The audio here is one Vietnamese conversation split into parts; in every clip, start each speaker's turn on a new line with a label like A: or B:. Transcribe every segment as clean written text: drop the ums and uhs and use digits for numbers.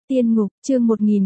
A: Tiên ngục, chương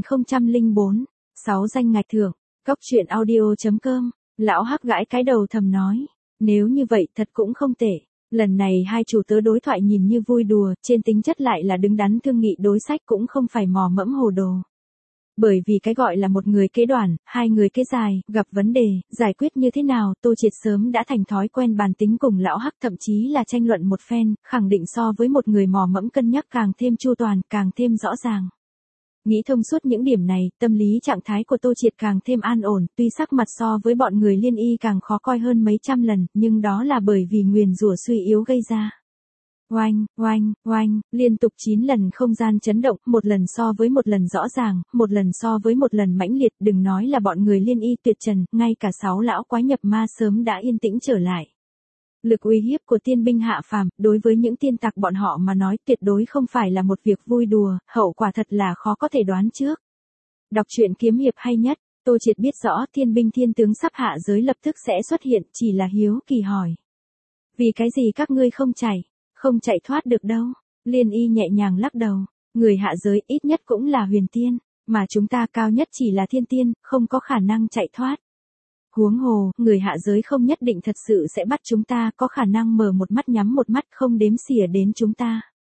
A: 1004, 6 danh ngạch thưởng, Cóc truyện audio.com, lão hắc gãi cái đầu thầm nói, nếu như vậy thật cũng không tệ. Lần này hai chủ tớ đối thoại nhìn như vui đùa, trên tính chất lại là đứng đắn thương nghị đối sách cũng không phải mò mẫm hồ đồ. Bởi vì cái gọi là một người kế đoàn, hai người kế dài, gặp vấn đề, giải quyết như thế nào, Tô Triệt sớm đã thành thói quen bàn tính cùng lão hắc, thậm chí là tranh luận một phen, khẳng định so với một người mò mẫm cân nhắc càng thêm chu toàn, càng thêm rõ ràng. Nghĩ thông suốt những điểm này, tâm lý trạng thái của Tô Triệt càng thêm an ổn, tuy sắc mặt so với bọn người Liên Y càng khó coi hơn mấy trăm lần, nhưng đó là bởi vì nguyền rủa suy yếu gây ra. Oanh, oanh, oanh, liên tục 9 lần không gian chấn động, một lần so với một lần rõ ràng, một lần so với một lần mãnh liệt, đừng nói là bọn người Liên Y tuyệt trần, ngay cả 6 lão quái nhập ma sớm đã yên tĩnh trở lại. Lực uy hiếp của tiên binh hạ phàm, đối với những tiên tặc bọn họ mà nói tuyệt đối không phải là một việc vui đùa, hậu quả thật là khó có thể đoán trước. Đọc truyện kiếm hiệp hay nhất, Tô Triệt biết rõ thiên binh thiên tướng sắp hạ giới lập tức sẽ xuất hiện, chỉ là hiếu kỳ hỏi. Vì cái gì các ngươi không chạy thoát được đâu. Liên Y nhẹ nhàng lắc đầu, người hạ giới ít nhất cũng là huyền tiên, mà chúng ta cao nhất chỉ là thiên tiên, không có khả năng chạy thoát. Huống hồ, người hạ giới không nhất định thật sự sẽ bắt chúng ta, có khả năng mở một mắt nhắm một mắt không đếm xỉa đến chúng ta.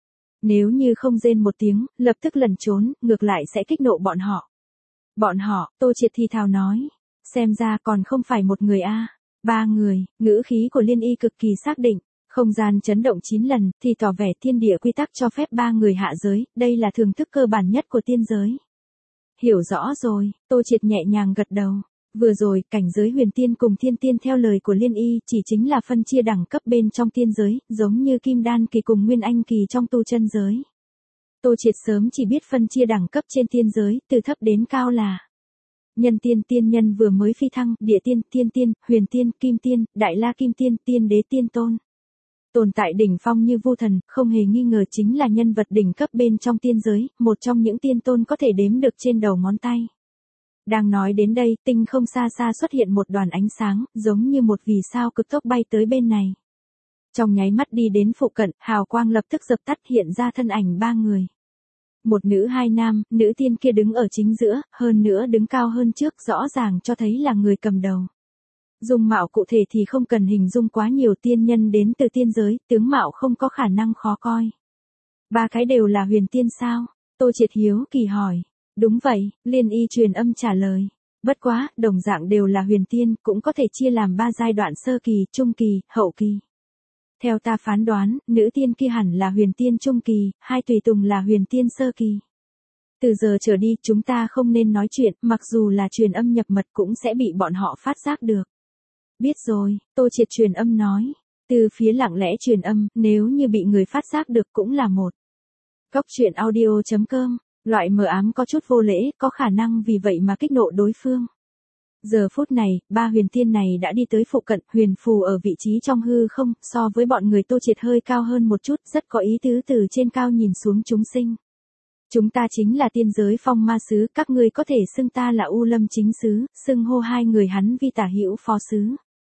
A: Nếu như không rên một tiếng, lập tức lẩn trốn, ngược lại sẽ kích nộ bọn họ. Bọn họ, Tô Triệt thì thào nói, xem ra còn không phải một người a, 3 người, ngữ khí của Liên Y cực kỳ xác định. Không gian chấn động 9 lần, thì tỏ vẻ thiên địa quy tắc cho phép 3 người hạ giới, đây là thưởng thức cơ bản nhất của tiên giới. Hiểu rõ rồi, Tô Triệt nhẹ nhàng gật đầu. Vừa rồi, cảnh giới huyền tiên cùng thiên tiên theo lời của Liên Y chỉ chính là phân chia đẳng cấp bên trong tiên giới, giống như kim đan kỳ cùng nguyên anh kỳ trong tu chân giới. Tô Triệt sớm chỉ biết phân chia đẳng cấp trên tiên giới, từ thấp đến cao là nhân tiên, tiên nhân vừa mới phi thăng, địa tiên, thiên tiên, huyền tiên, kim tiên, đại la kim tiên, tiên đế, tiên tôn. Tồn tại đỉnh phong như Vu Thần, không hề nghi ngờ chính là nhân vật đỉnh cấp bên trong tiên giới, một trong những tiên tôn có thể đếm được trên đầu ngón tay. Đang nói đến đây, tinh không xa xa xuất hiện một đoàn ánh sáng, giống như một vì sao cực tốc bay tới bên này. Trong nháy mắt đi đến phụ cận, hào quang lập tức dập tắt, hiện ra thân ảnh 3 người. Một nữ hai nam, nữ tiên kia đứng ở chính giữa, hơn nữa đứng cao hơn trước, rõ ràng cho thấy là người cầm đầu. Dung mạo cụ thể thì không cần hình dung quá nhiều, tiên nhân đến từ tiên giới, tướng mạo không có khả năng khó coi. 3 cái đều là huyền tiên sao? Tô Triệt hiếu kỳ hỏi. Đúng vậy, Liên Y truyền âm trả lời. Bất quá, đồng dạng đều là huyền tiên, cũng có thể chia làm 3 giai đoạn sơ kỳ, trung kỳ, hậu kỳ. Theo ta phán đoán, nữ tiên kia hẳn là huyền tiên trung kỳ, hai tùy tùng là huyền tiên sơ kỳ. Từ giờ trở đi, chúng ta không nên nói chuyện, mặc dù là truyền âm nhập mật cũng sẽ bị bọn họ phát giác được. Biết rồi, Tô Triệt truyền âm nói. Từ phía lặng lẽ truyền âm, nếu như bị người phát giác được cũng là một. Cóc truyện audio.com, loại mờ ám có chút vô lễ, có khả năng vì vậy mà kích nộ đối phương. Giờ phút này, 3 huyền tiên này đã đi tới phụ cận, huyền phù ở vị trí trong hư không, so với bọn người Tô Triệt hơi cao hơn một chút, rất có ý tứ từ trên cao nhìn xuống chúng sinh. Chúng ta chính là tiên giới phong ma sứ, các ngươi có thể xưng ta là U Lâm chính sứ, xưng hô hai người hắn vi tả hữu phó sứ.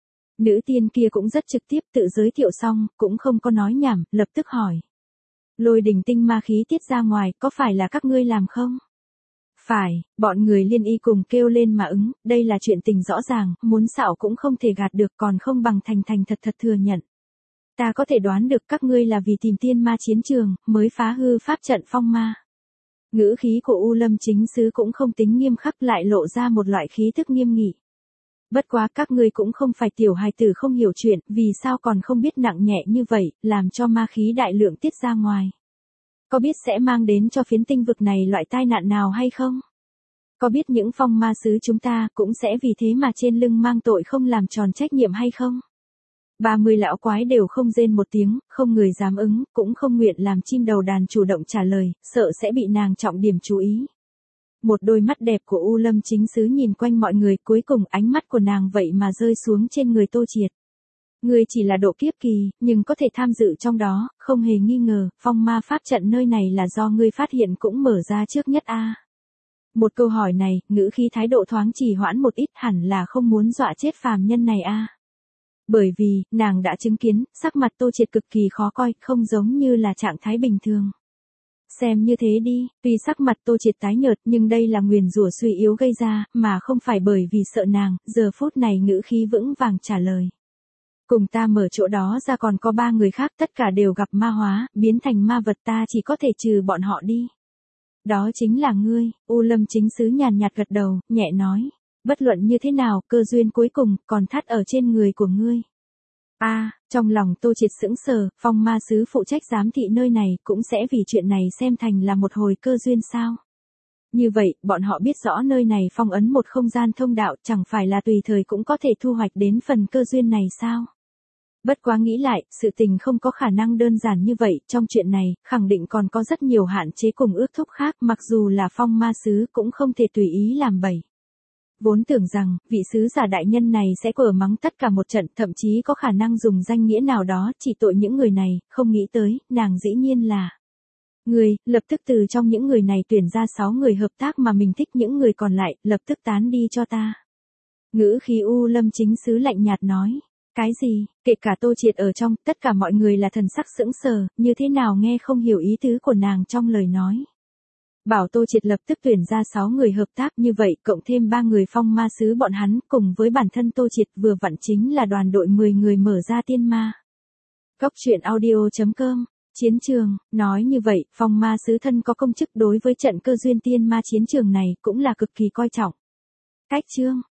A: Nữ tiên kia cũng rất trực tiếp tự giới thiệu xong, cũng không có nói nhảm, lập tức hỏi. Lôi đình tinh ma khí tiết ra ngoài, có phải là các ngươi làm không? Phải, bọn người Liên Y cùng kêu lên mà ứng, đây là chuyện tình rõ ràng, muốn xạo cũng không thể gạt được, còn không bằng thành thật thừa nhận. Ta có thể đoán được các ngươi là vì tìm tiên ma chiến trường, mới phá hư pháp trận phong ma. Ngữ khí của U Lâm chính sứ cũng không tính nghiêm khắc, lại lộ ra một loại khí thức nghiêm nghị. Bất quá các ngươi cũng không phải tiểu hài tử không hiểu chuyện, vì sao còn không biết nặng nhẹ như vậy, làm cho ma khí đại lượng tiết ra ngoài. Có biết sẽ mang đến cho phiến tinh vực này loại tai nạn nào hay không? Có biết những phong ma sứ chúng ta cũng sẽ vì thế mà trên lưng mang tội không làm tròn trách nhiệm hay không? 30 lão quái đều không rên một tiếng, không người dám ứng, cũng không nguyện làm chim đầu đàn chủ động trả lời, sợ sẽ bị nàng trọng điểm chú ý. Một đôi mắt đẹp của U Lâm chính sứ nhìn quanh mọi người, cuối cùng ánh mắt của nàng vậy mà rơi xuống trên người Tô Triệt. Ngươi chỉ là độ kiếp kỳ, nhưng có thể tham dự trong đó, không hề nghi ngờ, phong ma pháp trận nơi này là do ngươi phát hiện cũng mở ra trước nhất a. Một câu hỏi này, ngữ khí thái độ thoáng trì hoãn một ít, hẳn là không muốn dọa chết phàm nhân này a. Bởi vì, nàng đã chứng kiến, sắc mặt Tô Triệt cực kỳ khó coi, không giống như là trạng thái bình thường. Xem như thế đi, tuy sắc mặt Tô Triệt tái nhợt nhưng đây là nguyền rủa suy yếu gây ra, mà không phải bởi vì sợ nàng, giờ phút này ngữ khí vững vàng trả lời. Cùng ta mở chỗ đó ra còn có 3 người khác, tất cả đều gặp ma hóa, biến thành ma vật, ta chỉ có thể trừ bọn họ đi. Đó chính là ngươi. U Lâm Chính Sứ nhàn nhạt gật đầu, nhẹ nói. Bất luận như thế nào, cơ duyên cuối cùng còn thắt ở trên người của ngươi. Trong lòng Tô Triệt sững sờ, Phong Ma Sứ phụ trách giám thị nơi này cũng sẽ vì chuyện này xem thành là một hồi cơ duyên sao? Như vậy, bọn họ biết rõ nơi này phong ấn một không gian thông đạo, chẳng phải là tùy thời cũng có thể thu hoạch đến phần cơ duyên này sao? Bất quá nghĩ lại, sự tình không có khả năng đơn giản như vậy, trong chuyện này, khẳng định còn có rất nhiều hạn chế cùng ước thúc khác, mặc dù là Phong Ma Sứ cũng không thể tùy ý làm bậy. Vốn tưởng rằng, vị sứ giả đại nhân này sẽ quở mắng tất cả một trận, thậm chí có khả năng dùng danh nghĩa nào đó chỉ tội những người này, không nghĩ tới, nàng dĩ nhiên là người, lập tức từ trong những người này tuyển ra 6 người hợp tác mà mình thích, những người còn lại, lập tức tán đi cho ta. Ngữ khí U Lâm Chính Sứ lạnh nhạt nói. Cái gì, kể cả Tô Triệt ở trong, tất cả mọi người là thần sắc sững sờ, như thế nào nghe không hiểu ý tứ của nàng trong lời nói. Bảo Tô Triệt lập tức tuyển ra 6 người hợp tác, như vậy, cộng thêm 3 người Phong Ma Sứ bọn hắn, cùng với bản thân Tô Triệt vừa vặn chính là đoàn đội 10 người mở ra tiên ma. Góc truyện audio.com, chiến trường, nói như vậy, Phong Ma Sứ thân có công chức đối với trận cơ duyên tiên ma chiến trường này cũng là cực kỳ coi trọng. Cách chương